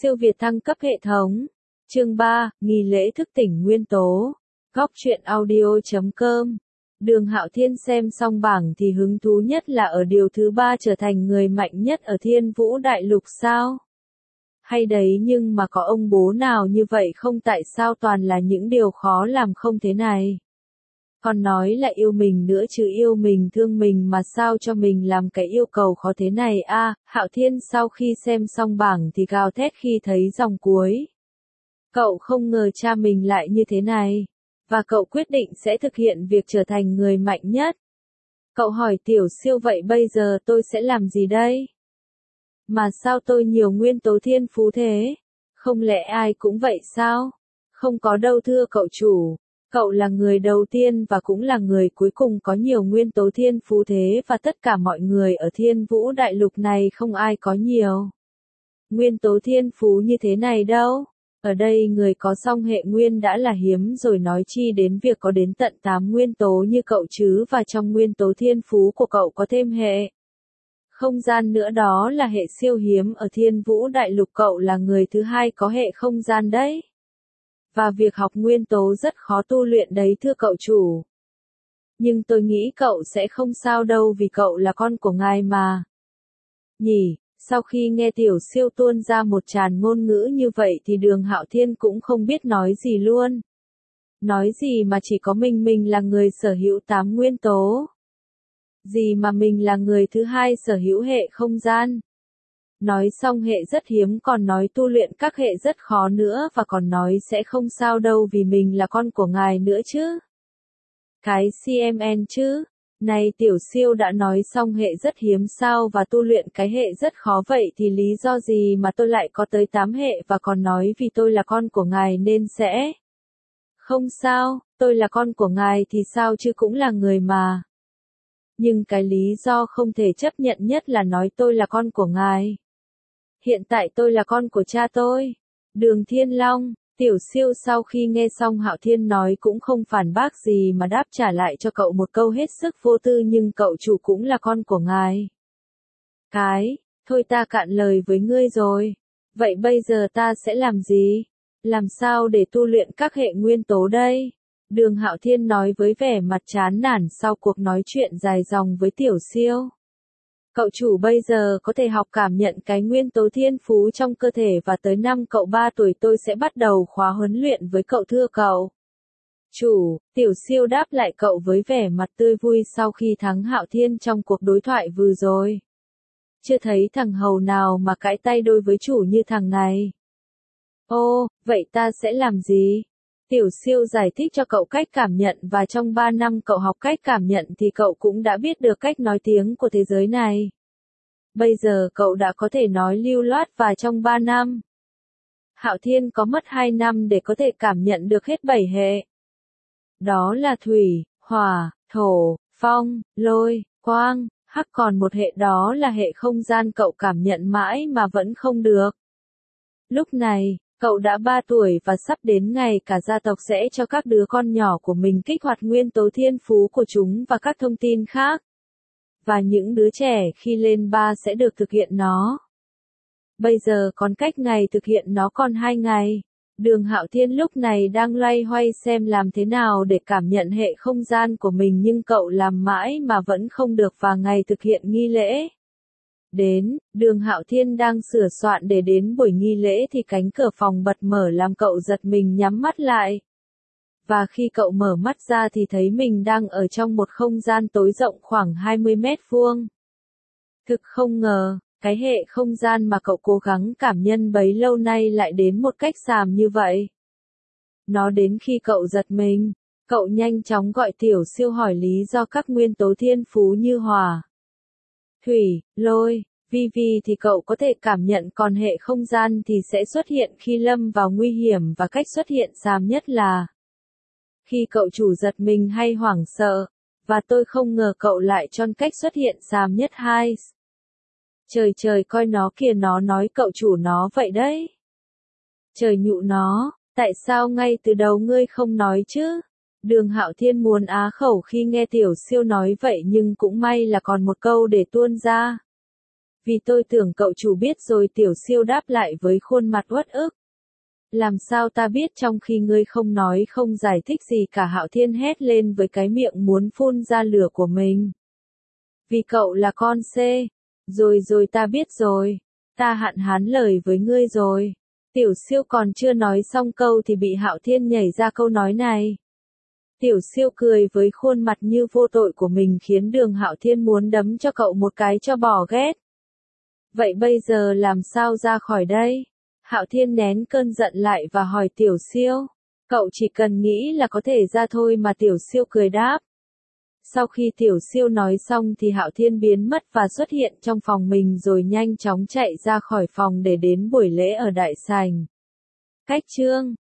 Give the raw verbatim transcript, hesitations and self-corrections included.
Siêu Việt thăng cấp hệ thống. Chương ba, nghi lễ thức tỉnh nguyên tố. Góc truyện audio chấm com. Đường Hạo Thiên xem xong bảng thì hứng thú nhất là ở điều thứ ba, trở thành người mạnh nhất ở Thiên Vũ Đại Lục sao? Hay đấy, nhưng mà có ông bố nào như vậy không, tại sao toàn là những điều khó làm không thế này? Còn nói là yêu mình nữa chứ, yêu mình thương mình mà sao cho mình làm cái yêu cầu khó thế này a? À, Hạo Thiên sau khi xem xong bảng thì gào thét khi thấy dòng cuối. Cậu không ngờ cha mình lại như thế này. Và cậu quyết định sẽ thực hiện việc trở thành người mạnh nhất. Cậu hỏi Tiểu Siêu, vậy bây giờ tôi sẽ làm gì đây? Mà sao tôi nhiều nguyên tố thiên phú thế? Không lẽ ai cũng vậy sao? Không có đâu thưa cậu chủ. Cậu là người đầu tiên và cũng là người cuối cùng có nhiều nguyên tố thiên phú thế, và tất cả mọi người ở Thiên Vũ Đại Lục này không ai có nhiều nguyên tố thiên phú như thế này đâu. Ở đây người có song hệ nguyên đã là hiếm rồi, nói chi đến việc có đến tận tám nguyên tố như cậu chứ, và trong nguyên tố thiên phú của cậu có thêm hệ không gian nữa, đó là hệ siêu hiếm ở Thiên Vũ Đại Lục, cậu là người thứ hai có hệ không gian đấy. Và việc học nguyên tố rất khó tu luyện đấy thưa cậu chủ. Nhưng tôi nghĩ cậu sẽ không sao đâu, vì cậu là con của ngài mà. Nhỉ, sau khi nghe Tiểu Siêu tuôn ra một tràn ngôn ngữ như vậy thì Đường Hạo Thiên cũng không biết nói gì luôn. Nói gì mà chỉ có mình mình là người sở hữu tám nguyên tố. Gì mà mình là người thứ hai sở hữu hệ không gian. Nói xong hệ rất hiếm, còn nói tu luyện các hệ rất khó nữa, và còn nói sẽ không sao đâu vì mình là con của ngài nữa chứ. Cái xê em en chứ. Này Tiểu Siêu, đã nói xong hệ rất hiếm sao và tu luyện cái hệ rất khó, vậy thì lý do gì mà tôi lại có tới tám hệ, và còn nói vì tôi là con của ngài nên sẽ không sao? Tôi là con của ngài thì sao chứ, cũng là người mà. Nhưng cái lý do không thể chấp nhận nhất là nói tôi là con của ngài. Hiện tại tôi là con của cha tôi, Đường Thiên Long. Tiểu Siêu sau khi nghe xong Hạo Thiên nói cũng không phản bác gì mà đáp trả lại cho cậu một câu hết sức vô tư, nhưng cậu chủ cũng là con của ngài. Cái, thôi ta cạn lời với ngươi rồi. Vậy bây giờ ta sẽ làm gì? Làm sao để tu luyện các hệ nguyên tố đây? Đường Hạo Thiên nói với vẻ mặt chán nản sau cuộc nói chuyện dài dòng với Tiểu Siêu. Cậu chủ bây giờ có thể học cảm nhận cái nguyên tố thiên phú trong cơ thể, và tới năm cậu ba tuổi tôi sẽ bắt đầu khóa huấn luyện với cậu thưa cậu chủ. Tiểu Siêu đáp lại cậu với vẻ mặt tươi vui sau khi thắng Hạo Thiên trong cuộc đối thoại vừa rồi. Chưa thấy thằng hầu nào mà cãi tay đôi với chủ như thằng này. Ô, vậy ta sẽ làm gì? Tiểu Siêu giải thích cho cậu cách cảm nhận, và trong ba năm cậu học cách cảm nhận thì cậu cũng đã biết được cách nói tiếng của thế giới này. Bây giờ cậu đã có thể nói lưu loát, và trong ba năm, Hạo Thiên có mất hai năm để có thể cảm nhận được hết bảy hệ. Đó là thủy, hỏa, thổ, phong, lôi, quang, hắc, còn một hệ đó là hệ không gian cậu cảm nhận mãi mà vẫn không được. Lúc này, cậu đã ba tuổi và sắp đến ngày cả gia tộc sẽ cho các đứa con nhỏ của mình kích hoạt nguyên tố thiên phú của chúng và các thông tin khác. Và những đứa trẻ khi lên ba sẽ được thực hiện nó. Bây giờ còn cách ngày thực hiện nó còn hai ngày. Đường Hạo Thiên lúc này đang loay hoay xem làm thế nào để cảm nhận hệ không gian của mình, nhưng cậu làm mãi mà vẫn không được, và ngày thực hiện nghi lễ đến. Đường Hạo Thiên đang sửa soạn để đến buổi nghi lễ thì cánh cửa phòng bật mở làm cậu giật mình nhắm mắt lại. Và khi cậu mở mắt ra thì thấy mình đang ở trong một không gian tối rộng khoảng hai mươi mét vuông. Thực không ngờ, cái hệ không gian mà cậu cố gắng cảm nhận bấy lâu nay lại đến một cách xàm như vậy. Nó đến khi cậu giật mình, cậu nhanh chóng gọi Tiểu Siêu hỏi lý do các nguyên tố thiên phú như hỏa, thủy, lôi, vi vi thì cậu có thể cảm nhận, còn hệ không gian thì sẽ xuất hiện khi lâm vào nguy hiểm, và cách xuất hiện xàm nhất là khi cậu chủ giật mình hay hoảng sợ. Và tôi không ngờ cậu lại chọn cách xuất hiện xàm nhất hai. Trời trời, coi nó kìa, nó nói cậu chủ nó vậy đấy. Trời nhụ nó, tại sao ngay từ đầu ngươi không nói chứ? Đường Hạo Thiên muốn á khẩu khi nghe Tiểu Siêu nói vậy, nhưng cũng may là còn một câu để tuôn ra. Vì tôi tưởng cậu chủ biết rồi, Tiểu Siêu đáp lại với khuôn mặt uất ức. Làm sao ta biết, trong khi ngươi không nói không giải thích gì cả, Hạo Thiên hét lên với cái miệng muốn phun ra lửa của mình. Vì cậu là con C. Rồi rồi ta biết rồi. Ta hạn hán lời với ngươi rồi. Tiểu Siêu còn chưa nói xong câu thì bị Hạo Thiên nhảy ra câu nói này. Tiểu Siêu cười với khuôn mặt như vô tội của mình khiến Đường Hạo Thiên muốn đấm cho cậu một cái cho bỏ ghét. Vậy bây giờ làm sao ra khỏi đây? Hạo Thiên nén cơn giận lại và hỏi Tiểu Siêu. Cậu chỉ cần nghĩ là có thể ra thôi mà, Tiểu Siêu cười đáp. Sau khi Tiểu Siêu nói xong thì Hạo Thiên biến mất và xuất hiện trong phòng mình rồi nhanh chóng chạy ra khỏi phòng để đến buổi lễ ở đại sảnh. Cách chương